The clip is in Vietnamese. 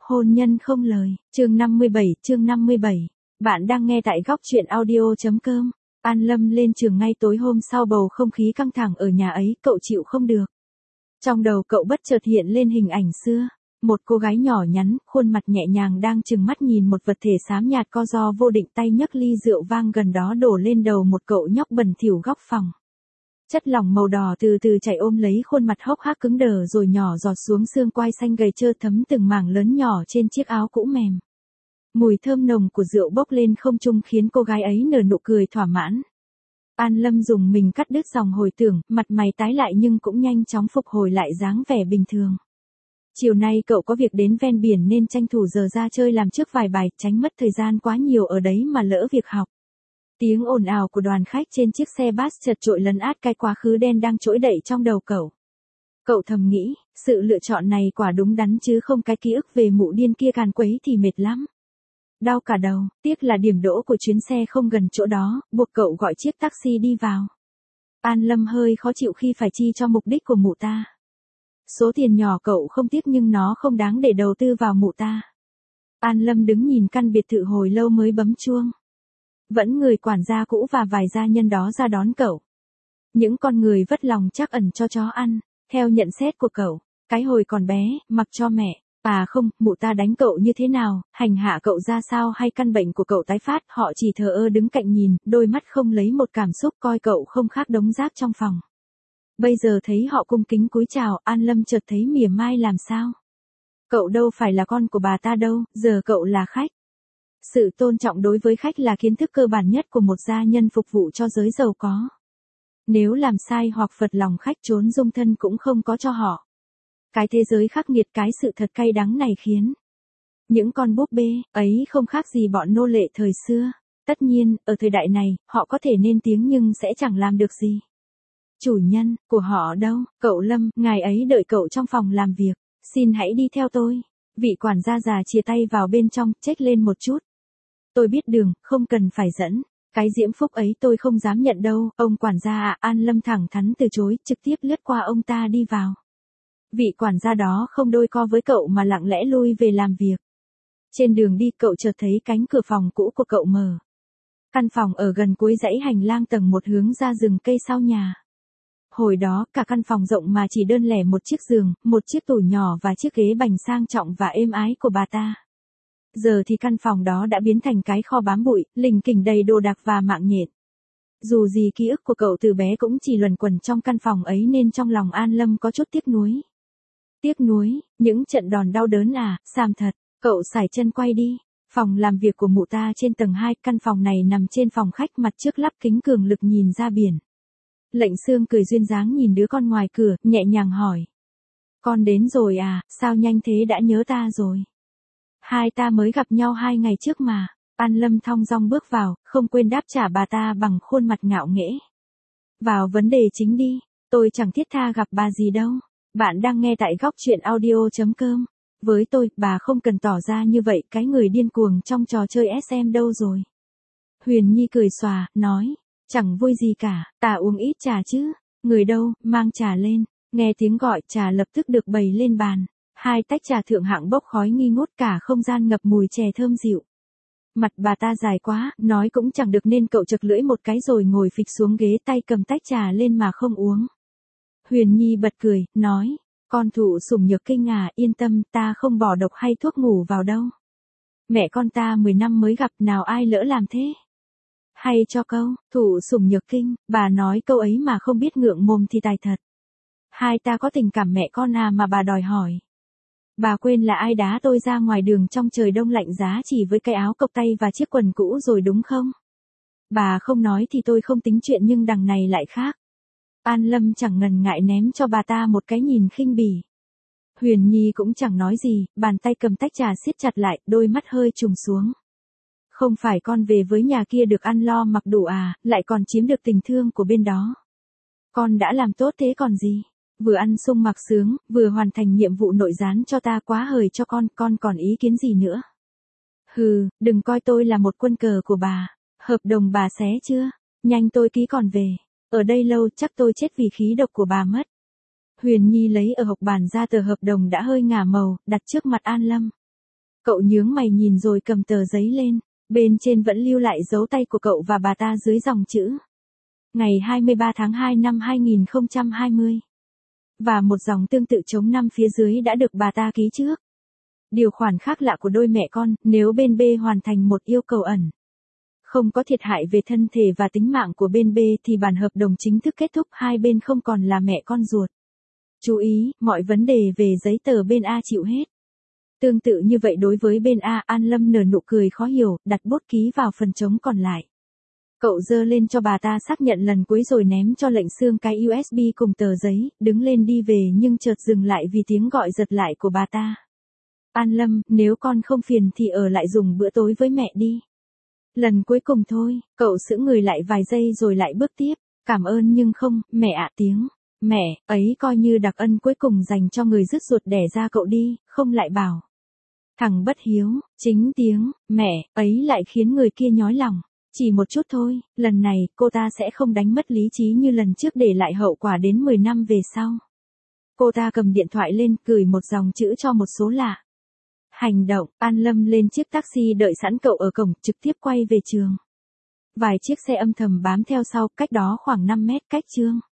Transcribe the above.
Hôn nhân không lời, chương 57. Bạn đang nghe tại góc truyện audio.com. An Lâm lên trường ngay tối hôm sau, bầu không khí căng thẳng ở nhà ấy, cậu chịu không được. Trong đầu cậu bất chợt hiện lên hình ảnh xưa. Một cô gái nhỏ nhắn, khuôn mặt nhẹ nhàng đang trừng mắt nhìn một vật thể xám nhạt co ro vô định, tay nhấc ly rượu vang gần đó đổ lên đầu một cậu nhóc bẩn thỉu góc phòng. Chất lỏng màu đỏ từ từ chảy ôm lấy khuôn mặt hốc hác cứng đờ rồi nhỏ giọt xuống xương quai xanh gầy trơ thấm từng mảng lớn nhỏ trên chiếc áo cũ mềm. Mùi thơm nồng của rượu bốc lên không trung khiến cô gái ấy nở nụ cười thỏa mãn. An Lâm dùng mình cắt đứt dòng hồi tưởng, mặt mày tái lại nhưng cũng nhanh chóng phục hồi lại dáng vẻ bình thường. Chiều nay cậu có việc đến ven biển nên tranh thủ giờ ra chơi làm trước vài bài, tránh mất thời gian quá nhiều ở đấy mà lỡ việc học. Tiếng ồn ào của đoàn khách trên chiếc xe bus chật chội lấn át cái quá khứ đen đang trỗi dậy trong đầu cậu. Cậu thầm nghĩ, sự lựa chọn này quả đúng đắn chứ không cái ký ức về mụ điên kia càn quấy thì mệt lắm. Đau cả đầu, tiếc là điểm đỗ của chuyến xe không gần chỗ đó, buộc cậu gọi chiếc taxi đi vào. An Lâm hơi khó chịu khi phải chi cho mục đích của mụ ta. Số tiền nhỏ cậu không tiếc nhưng nó không đáng để đầu tư vào mụ ta. An Lâm đứng nhìn căn biệt thự hồi lâu mới bấm chuông. Vẫn người quản gia cũ và vài gia nhân đó ra đón cậu. Những con người vất lòng trắc ẩn cho chó ăn, theo nhận xét của cậu, cái hồi còn bé, mặc cho mẹ. À không, mụ ta đánh cậu như thế nào, hành hạ cậu ra sao hay căn bệnh của cậu tái phát, họ chỉ thờ ơ đứng cạnh nhìn, đôi mắt không lấy một cảm xúc, coi cậu không khác đống rác trong phòng. Bây giờ thấy họ cung kính cúi chào, An Lâm chợt thấy mỉa mai làm sao. Cậu đâu phải là con của bà ta đâu, giờ cậu là khách. Sự tôn trọng đối với khách là kiến thức cơ bản nhất của một gia nhân phục vụ cho giới giàu có. Nếu làm sai hoặc phật lòng khách, trốn dung thân cũng không có cho họ. Cái thế giới khắc nghiệt, cái sự thật cay đắng này khiến những con búp bê ấy không khác gì bọn nô lệ thời xưa. Tất nhiên, ở thời đại này, họ có thể nên tiếng nhưng sẽ chẳng làm được gì. Chủ nhân của họ đâu, cậu Lâm, ngài ấy đợi cậu trong phòng làm việc. Xin hãy đi theo tôi. Vị quản gia già chìa tay vào bên trong, chếch lên một chút. Tôi biết đường, không cần phải dẫn. Cái diễm phúc ấy tôi không dám nhận đâu, ông quản gia ạ. An Lâm thẳng thắn từ chối, trực tiếp lướt qua ông ta đi vào. Vị quản gia đó không đôi co với cậu mà lặng lẽ lui về làm việc. Trên đường đi cậu chợt thấy cánh cửa phòng cũ của cậu mở. Căn phòng ở gần cuối dãy hành lang tầng 1 hướng ra rừng cây sau nhà. Hồi đó cả căn phòng rộng mà chỉ đơn lẻ một chiếc giường, một chiếc tủ nhỏ và chiếc ghế bành sang trọng và êm ái của bà ta. Giờ thì căn phòng đó đã biến thành cái kho bám bụi, lình kình đầy đồ đạc và mạng nhện. Dù gì ký ức của cậu từ bé cũng chỉ luẩn quẩn trong căn phòng ấy nên trong lòng An Lâm có chút tiếc nuối. Tiếc nuối, những trận đòn đau đớn à, xàm thật, cậu sải chân quay đi. Phòng làm việc của mụ ta trên tầng 2, căn phòng này nằm trên phòng khách, mặt trước lắp kính cường lực nhìn ra biển. Lệnh Sương cười duyên dáng nhìn đứa con ngoài cửa, nhẹ nhàng hỏi. Con đến rồi à, sao nhanh thế đã nhớ ta rồi? Hai ta mới gặp nhau 2 ngày trước mà. An Lâm thong dong bước vào, không quên đáp trả bà ta bằng khuôn mặt ngạo nghễ. Vào vấn đề chính đi, tôi chẳng thiết tha gặp bà gì đâu. Bạn đang nghe tại góc truyện audio.com. Với tôi, bà không cần tỏ ra như vậy, cái người điên cuồng trong trò chơi SM đâu rồi. Huyền Nhi cười xòa, nói, chẳng vui gì cả, ta uống ít trà chứ. Người đâu, mang trà lên. Nghe tiếng gọi, trà lập tức được bày lên bàn. 2 tách trà thượng hạng bốc khói nghi ngút, cả không gian ngập mùi chè thơm dịu. Mặt bà ta dài quá, nói cũng chẳng được nên cậu chực lưỡi một cái rồi ngồi phịch xuống ghế, tay cầm tách trà lên mà không uống. Huyền Nhi bật cười, nói, con thụ sủng nhược kinh à, yên tâm, ta không bỏ độc hay thuốc ngủ vào đâu. Mẹ con ta 10 năm mới gặp, nào ai lỡ làm thế. Hay cho câu, thụ sủng nhược kinh, bà nói câu ấy mà không biết ngượng mồm thì tài thật. Hai ta có tình cảm mẹ con à mà bà đòi hỏi. Bà quên là ai đá tôi ra ngoài đường trong trời đông lạnh giá chỉ với cái áo cộc tay và chiếc quần cũ rồi đúng không? Bà không nói thì tôi không tính chuyện nhưng đằng này lại khác. An Lâm chẳng ngần ngại ném cho bà ta một cái nhìn khinh bỉ. Huyền Nhi cũng chẳng nói gì, bàn tay cầm tách trà siết chặt lại, đôi mắt hơi trùng xuống. Không phải con về với nhà kia được ăn lo mặc đủ à, lại còn chiếm được tình thương của bên đó. Con đã làm tốt thế còn gì. Vừa ăn sung mặc sướng, vừa hoàn thành nhiệm vụ nội gián cho ta, quá hời cho con còn ý kiến gì nữa. Hừ, đừng coi tôi là một quân cờ của bà. Hợp đồng bà xé chưa? Nhanh tôi ký còn về. Ở đây lâu chắc tôi chết vì khí độc của bà mất. Huyền Nhi lấy ở hộc bàn ra tờ hợp đồng đã hơi ngả màu, đặt trước mặt An Lâm. Cậu nhướng mày nhìn rồi cầm tờ giấy lên, bên trên vẫn lưu lại dấu tay của cậu và bà ta dưới dòng chữ. Ngày 23 tháng 2 năm 2020. Và một dòng tương tự chống năm phía dưới đã được bà ta ký trước. Điều khoản khác lạ của đôi mẹ con, nếu bên B hoàn thành một yêu cầu ẩn. Không có thiệt hại về thân thể và tính mạng của bên B thì bản hợp đồng chính thức kết thúc, hai bên không còn là mẹ con ruột. Chú ý, mọi vấn đề về giấy tờ bên A chịu hết. Tương tự như vậy đối với bên A, An Lâm nở nụ cười khó hiểu, đặt bút ký vào phần trống còn lại. Cậu giơ lên cho bà ta xác nhận lần cuối rồi ném cho lệnh xương cái USB cùng tờ giấy, đứng lên đi về nhưng chợt dừng lại vì tiếng gọi giật lại của bà ta. An Lâm, nếu con không phiền thì ở lại dùng bữa tối với mẹ đi. Lần cuối cùng thôi, cậu sững người lại vài giây rồi lại bước tiếp. Cảm ơn nhưng không, mẹ ạ tiếng. Mẹ, ấy coi như đặc ân cuối cùng dành cho người dứt ruột đẻ ra cậu đi, không lại bảo. Thằng bất hiếu, chính tiếng, mẹ, ấy lại khiến người kia nhói lòng. Chỉ một chút thôi, lần này cô ta sẽ không đánh mất lý trí như lần trước để lại hậu quả đến 10 năm về sau. Cô ta cầm điện thoại lên, gửi một dòng chữ cho một số lạ. Hành động, An Lâm lên chiếc taxi đợi sẵn cậu ở cổng, trực tiếp quay về trường. Vài chiếc xe âm thầm bám theo sau, cách đó khoảng 5 mét cách trường.